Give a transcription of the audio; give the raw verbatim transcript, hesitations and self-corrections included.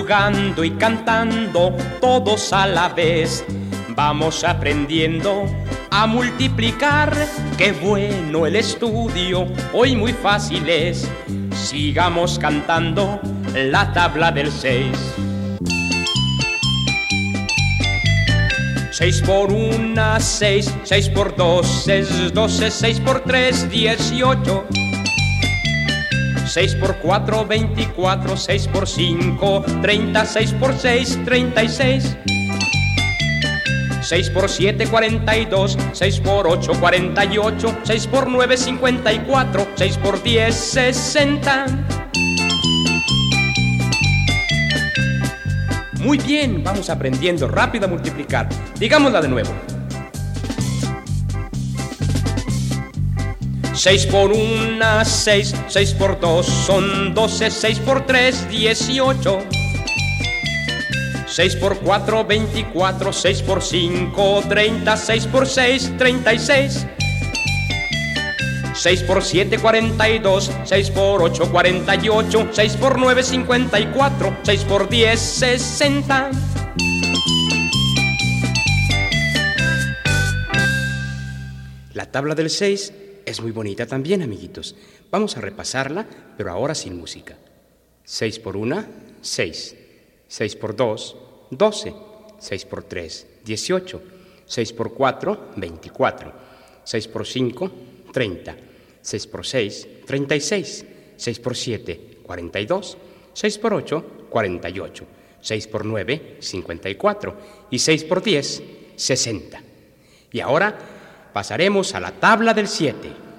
jugando y cantando todos a la vez. Vamos aprendiendo a multiplicar, qué bueno el estudio, hoy muy fácil es. Sigamos cantando la tabla del seis. Seis por una, seis, seis por dos es doce, seis por tres, dieciocho. Seis por cuatro, veinticuatro, seis por cinco, treinta, seis por seis, treinta y seis. Seis por siete, cuarenta y dos, seis por ocho, cuarenta y ocho, seis por nueve, cincuenta y cuatro, seis por diez, sesenta. Muy bien, vamos aprendiendo rápido a multiplicar. Digámosla de nuevo. Seis por una, seis, seis por dos son doce, seis por tres, dieciocho. Seis por cuatro, veinticuatro, seis por cinco, treinta, seis por seis, treinta y seis. Seis por siete, cuarenta y dos, seis por ocho, cuarenta y ocho, seis por nueve, cincuenta y cuatro, seis por diez, sesenta. La tabla del seis es muy bonita también, amiguitos. Vamos a repasarla, pero ahora sin música. Seis por una, seis. Seis por dos, doce. Seis por tres, dieciocho. Seis por cuatro, veinticuatro. Seis por cinco, treinta. Seis por seis, treinta y seis. Seis por siete, cuarenta y dos. Seis por ocho, cuarenta y ocho. Seis por nueve, cincuenta y cuatro. Y seis por diez, sesenta. Y ahora pasaremos a la tabla del siete.